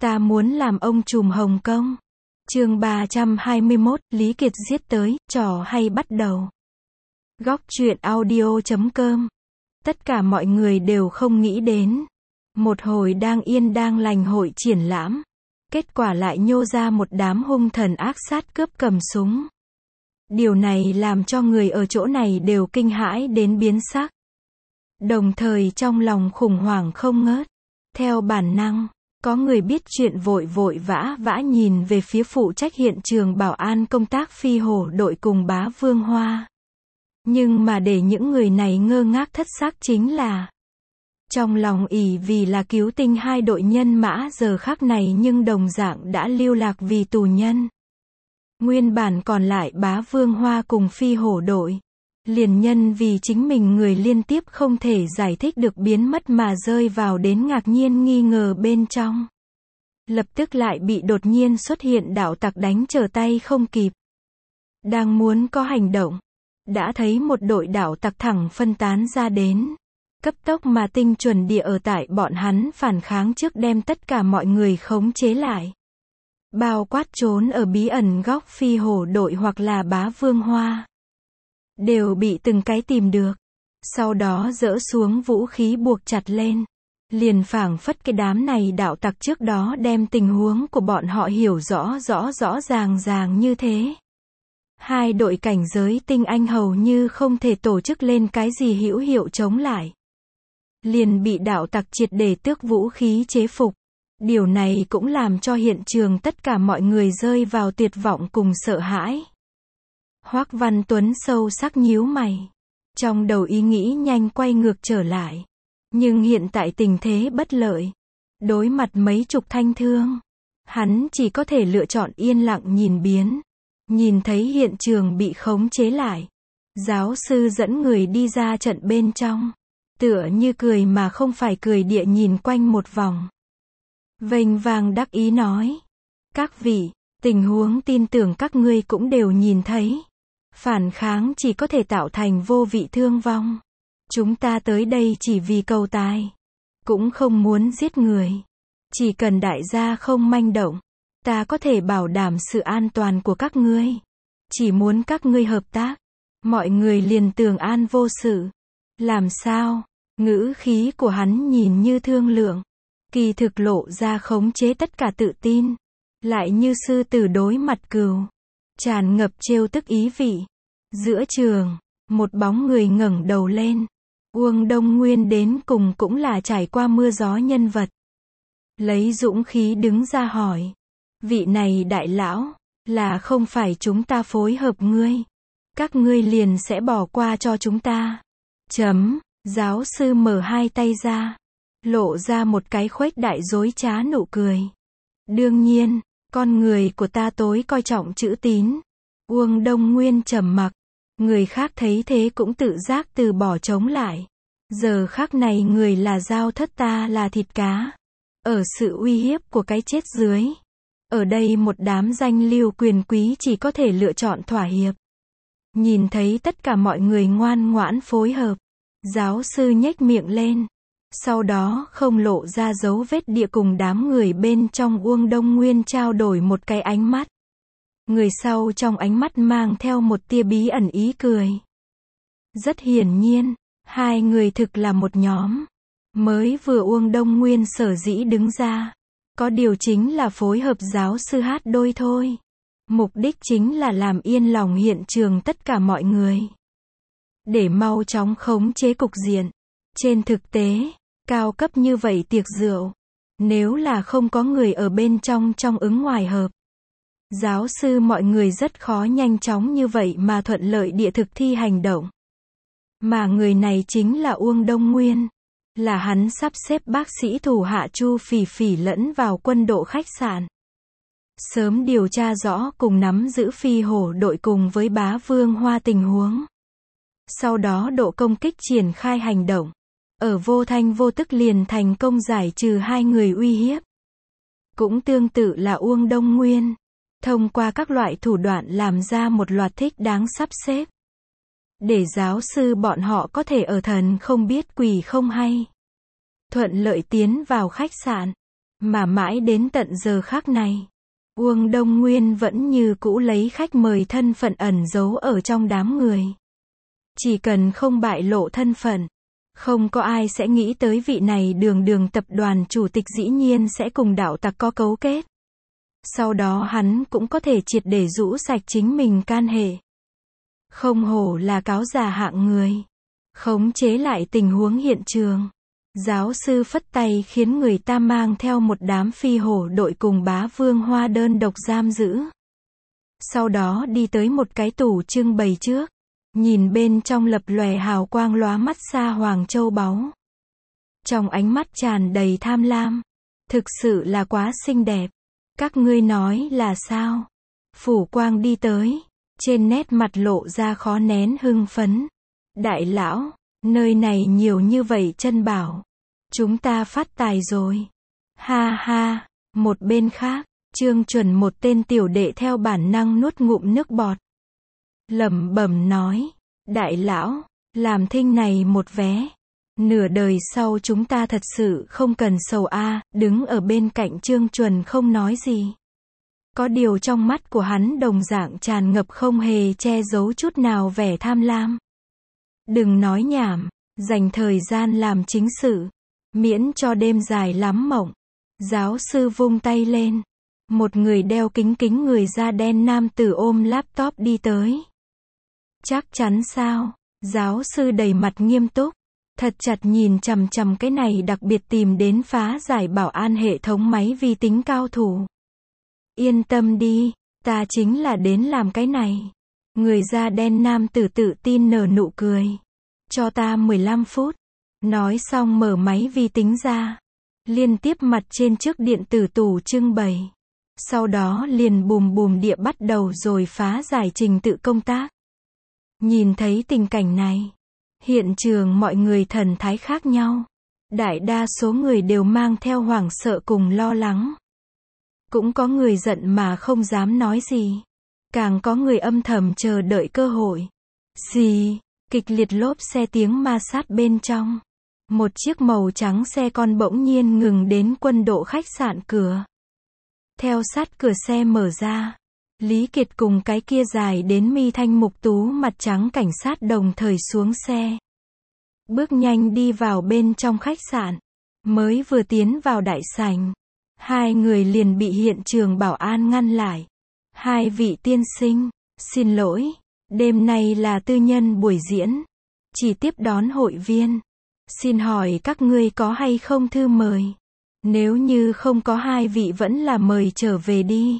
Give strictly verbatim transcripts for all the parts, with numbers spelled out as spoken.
Ta muốn làm ông trùm Hồng Kông. Chương ba trăm hai mươi mốt, Lý Kiệt giết tới, trò hay bắt đầu. Góc truyện audio chấm com. Tất cả mọi người đều không nghĩ đến. Một hồi đang yên đang lành hội triển lãm. Kết quả lại nhô ra một đám hung thần ác sát cướp cầm súng. Điều này làm cho người ở chỗ này đều kinh hãi đến biến sắc. Đồng thời trong lòng khủng hoảng không ngớt. Theo bản năng, có người biết chuyện vội vội vã vã nhìn về phía phụ trách hiện trường bảo an công tác phi hổ đội cùng Bá Vương Hoa. Nhưng mà để những người này ngơ ngác thất xác chính là trong lòng ỷ vì là cứu tinh hai đội nhân mã giờ khắc này nhưng đồng dạng đã lưu lạc vì tù nhân. Nguyên bản còn lại Bá Vương Hoa cùng phi hổ đội. Liền nhân vì chính mình người liên tiếp không thể giải thích được biến mất mà rơi vào đến ngạc nhiên nghi ngờ bên trong. Lập tức lại bị đột nhiên xuất hiện đạo tặc đánh trở tay không kịp. Đang muốn có hành động. Đã thấy một đội đạo tặc thẳng phân tán ra đến. Cấp tốc mà tinh chuẩn địa ở tại bọn hắn phản kháng trước đem tất cả mọi người khống chế lại. Bao quát trốn ở bí ẩn góc phi hổ đội hoặc là Bá Vương Hoa. Đều bị từng cái tìm được. Sau đó dỡ xuống vũ khí buộc chặt lên. Liền phảng phất cái đám này đạo tặc trước đó đem tình huống của bọn họ hiểu rõ rõ rõ ràng ràng như thế. Hai đội cảnh giới tinh anh hầu như không thể tổ chức lên cái gì hữu hiệu chống lại. Liền bị đạo tặc triệt để tước vũ khí chế phục. Điều này cũng làm cho hiện trường tất cả mọi người rơi vào tuyệt vọng cùng sợ hãi. Hoắc Văn Tuấn sâu sắc nhíu mày. Trong đầu ý nghĩ nhanh quay ngược trở lại. Nhưng hiện tại tình thế bất lợi. Đối mặt mấy chục thanh thương. Hắn chỉ có thể lựa chọn yên lặng nhìn biến. Nhìn thấy hiện trường bị khống chế lại. Giáo sư dẫn người đi ra trận bên trong. Tựa như cười mà không phải cười địa nhìn quanh một vòng. Vênh vang đắc ý nói. Các vị, tình huống tin tưởng các ngươi cũng đều nhìn thấy. Phản kháng chỉ có thể tạo thành vô vị thương vong. Chúng ta tới đây chỉ vì cầu tài. Cũng không muốn giết người. Chỉ cần đại gia không manh động. Ta có thể bảo đảm sự an toàn của các ngươi. Chỉ muốn các ngươi hợp tác. Mọi người liền tường an vô sự. Làm sao? Ngữ khí của hắn nhìn như thương lượng. Kỳ thực lộ ra khống chế tất cả tự tin. Lại như sư tử đối mặt cừu. Tràn ngập trêu tức ý vị. Giữa trường, một bóng người ngẩng đầu lên. Uông Đông Nguyên đến cùng cũng là trải qua mưa gió nhân vật. Lấy dũng khí đứng ra hỏi. Vị này đại lão, là không phải chúng ta phối hợp ngươi. Các ngươi liền sẽ bỏ qua cho chúng ta. Chấm, giáo sư mở hai tay ra. Lộ ra một cái khuếch đại dối trá nụ cười. Đương nhiên, con người của ta tối coi trọng chữ tín. Uông Đông Nguyên trầm mặc. Người khác thấy thế cũng tự giác từ bỏ chống lại. Giờ khắc này người là dao thất ta là thịt cá. Ở sự uy hiếp của cái chết dưới. Ở đây một đám danh lưu quyền quý chỉ có thể lựa chọn thỏa hiệp. Nhìn thấy tất cả mọi người ngoan ngoãn phối hợp. Giáo sư nhếch miệng lên. Sau đó không lộ ra dấu vết địa cùng đám người bên trong Uông Đông Nguyên trao đổi một cái ánh mắt. Người sau trong ánh mắt mang theo một tia bí ẩn ý cười. Rất hiển nhiên, hai người thực là một nhóm. Mới vừa Uông Đông Nguyên sở dĩ đứng ra. Có điều chính là phối hợp giáo sư hát đôi thôi. Mục đích chính là làm yên lòng hiện trường tất cả mọi người. Để mau chóng khống chế cục diện. Trên thực tế, cao cấp như vậy tiệc rượu. Nếu là không có người ở bên trong trong ứng ngoài hợp. Giáo sư mọi người rất khó nhanh chóng như vậy mà thuận lợi địa thực thi hành động. Mà người này chính là Uông Đông Nguyên. Là hắn sắp xếp bác sĩ thủ hạ Chu Phỉ Phỉ lẫn vào quân độ khách sạn. Sớm điều tra rõ cùng nắm giữ phi hổ đội cùng với Bá Vương Hoa tình huống. Sau đó độ công kích triển khai hành động. Ở vô thanh vô tức liền thành công giải trừ hai người uy hiếp. Cũng tương tự là Uông Đông Nguyên. Thông qua các loại thủ đoạn làm ra một loạt thích đáng sắp xếp. Để giáo sư bọn họ có thể ở thần không biết quỷ không hay. Thuận lợi tiến vào khách sạn. Mà mãi đến tận giờ khắc này, Uông Đông Nguyên vẫn như cũ lấy khách mời thân phận ẩn giấu ở trong đám người. Chỉ cần không bại lộ thân phận, không có ai sẽ nghĩ tới vị này đường đường tập đoàn chủ tịch dĩ nhiên sẽ cùng đạo tặc có cấu kết. Sau đó hắn cũng có thể triệt để rũ sạch chính mình can hệ. Không hổ là cáo già hạng người. Khống chế lại tình huống hiện trường. Giáo sư phất tay khiến người ta mang theo một đám phi hổ đội cùng Bá Vương Hoa đơn độc giam giữ. Sau đó đi tới một cái tủ trưng bày trước. Nhìn bên trong lập lòe hào quang lóa mắt sa hoàng châu báu. Trong ánh mắt tràn đầy tham lam. Thực sự là quá xinh đẹp. Các ngươi nói là sao? Phủ Quang đi tới. Trên nét mặt lộ ra khó nén hưng phấn. Đại lão, nơi này nhiều như vậy chân bảo. Chúng ta phát tài rồi. Ha ha, một bên khác, Trương Chuẩn một tên tiểu đệ theo bản năng nuốt ngụm nước bọt. Lẩm bẩm nói, đại lão, làm thinh này một vé. Nửa đời sau chúng ta thật sự không cần sầu a. Đứng ở bên cạnh Trương Chuẩn không nói gì. Có điều trong mắt của hắn đồng dạng tràn ngập không hề che giấu chút nào vẻ tham lam. Đừng nói nhảm, dành thời gian làm chính sự, miễn cho đêm dài lắm mộng. Giáo sư vung tay lên. Một người đeo kính kính người da đen nam tử ôm laptop đi tới. Chắc chắn sao? Giáo sư đầy mặt nghiêm túc, thật chặt nhìn chằm chằm cái này đặc biệt tìm đến phá giải bảo an hệ thống máy vi tính cao thủ. Yên tâm đi, ta chính là đến làm cái này. Người da đen nam tử tự tin nở nụ cười. Cho ta mười lăm phút. Nói xong mở máy vi tính ra. Liên tiếp mặt trên chiếc điện tử tủ trưng bày. Sau đó liền bùm bùm địa bắt đầu rồi phá giải trình tự công tác. Nhìn thấy tình cảnh này, hiện trường mọi người thần thái khác nhau. Đại đa số người đều mang theo hoảng sợ cùng lo lắng. Cũng có người giận mà không dám nói gì. Càng có người âm thầm chờ đợi cơ hội. Xì, kịch liệt lốp xe tiếng ma sát bên trong. Một chiếc màu trắng xe con bỗng nhiên ngừng đến quân độ khách sạn cửa. Theo sát cửa xe mở ra, Lý Kiệt cùng cái kia dài đến mi thanh mục tú mặt trắng cảnh sát đồng thời xuống xe. Bước nhanh đi vào bên trong khách sạn. Mới vừa tiến vào đại sảnh, hai người liền bị hiện trường bảo an ngăn lại. Hai vị tiên sinh, xin lỗi, đêm nay là tư nhân buổi diễn, chỉ tiếp đón hội viên. Xin hỏi các ngươi có hay không thư mời? Nếu như không có hai vị vẫn là mời trở về đi.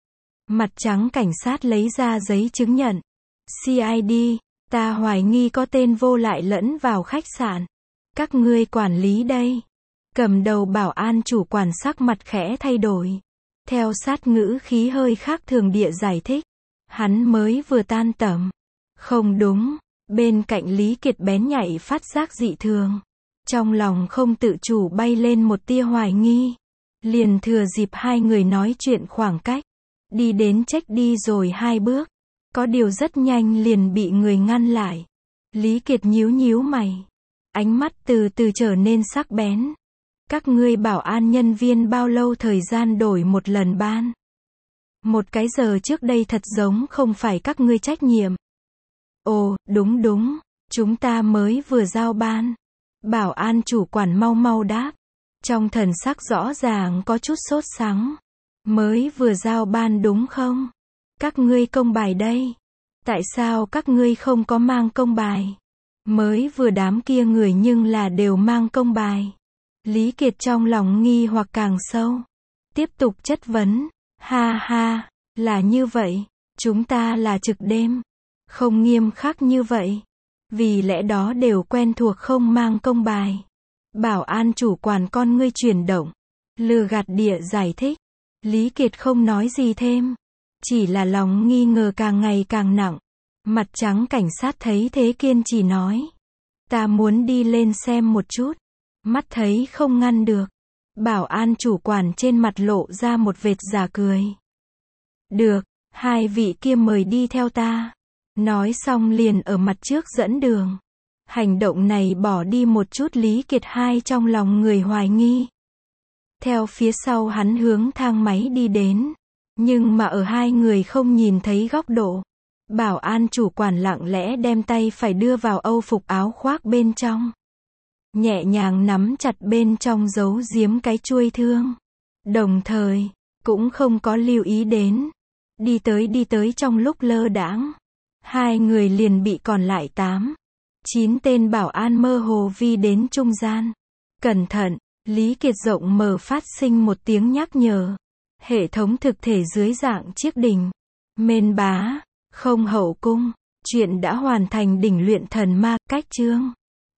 Mặt trắng cảnh sát lấy ra giấy chứng nhận. xê i đê, ta hoài nghi có tên vô lại lẫn vào khách sạn. Các ngươi quản lý đây. Cầm đầu bảo an chủ quản sắc mặt khẽ thay đổi. Theo sát ngữ khí hơi khác thường địa giải thích. Hắn mới vừa tan tầm. Không đúng, bên cạnh Lý Kiệt bén nhạy phát giác dị thường. Trong lòng không tự chủ bay lên một tia hoài nghi. Liền thừa dịp hai người nói chuyện khoảng cách. Đi đến check đi rồi hai bước. Có điều rất nhanh liền bị người ngăn lại. Lý Kiệt nhíu nhíu mày. Ánh mắt từ từ trở nên sắc bén. Các ngươi bảo an nhân viên bao lâu thời gian đổi một lần ban? Một cái giờ trước đây thật giống không phải các ngươi trách nhiệm. Ồ, đúng đúng, chúng ta mới vừa giao ban. Bảo an chủ quản mau mau đáp. Trong thần sắc rõ ràng có chút sốt sắng. Mới vừa giao ban đúng không? Các ngươi công bài đây. Tại sao các ngươi không có mang công bài? Mới vừa đám kia người nhưng là đều mang công bài. Lý Kiệt trong lòng nghi hoặc càng sâu. Tiếp tục chất vấn. Ha ha, là như vậy. Chúng ta là trực đêm. Không nghiêm khắc như vậy. Vì lẽ đó đều quen thuộc không mang công bài. Bảo an chủ quản con ngươi chuyển động. Lừa gạt địa giải thích. Lý Kiệt không nói gì thêm. Chỉ là lòng nghi ngờ càng ngày càng nặng. Mặt trắng cảnh sát thấy thế kiên trì nói. Ta muốn đi lên xem một chút. Mắt thấy không ngăn được. Bảo an chủ quản trên mặt lộ ra một vệt giả cười. Được, hai vị kia mời đi theo ta. Nói xong liền ở mặt trước dẫn đường. Hành động này bỏ đi một chút Lý Kiệt hai trong lòng người hoài nghi. theo phía sau hắn hướng thang máy đi đến. Nhưng mà ở hai người không nhìn thấy góc độ. Bảo an chủ quản lặng lẽ đem tay phải đưa vào âu phục áo khoác bên trong. Nhẹ nhàng nắm chặt bên trong giấu giếm cái chuôi thương. Đồng thời, cũng không có lưu ý đến. Đi tới đi tới trong lúc lơ đãng, hai người liền bị còn lại tám, chín tên bảo an mơ hồ vi đến trung gian. Cẩn thận, Lý Kiệt rộng mở phát sinh một tiếng nhắc nhở. Hệ thống thực thể dưới dạng chiếc đỉnh. Mên bá, không hậu cung. Chuyện đã hoàn thành đỉnh luyện thần ma, cách chương.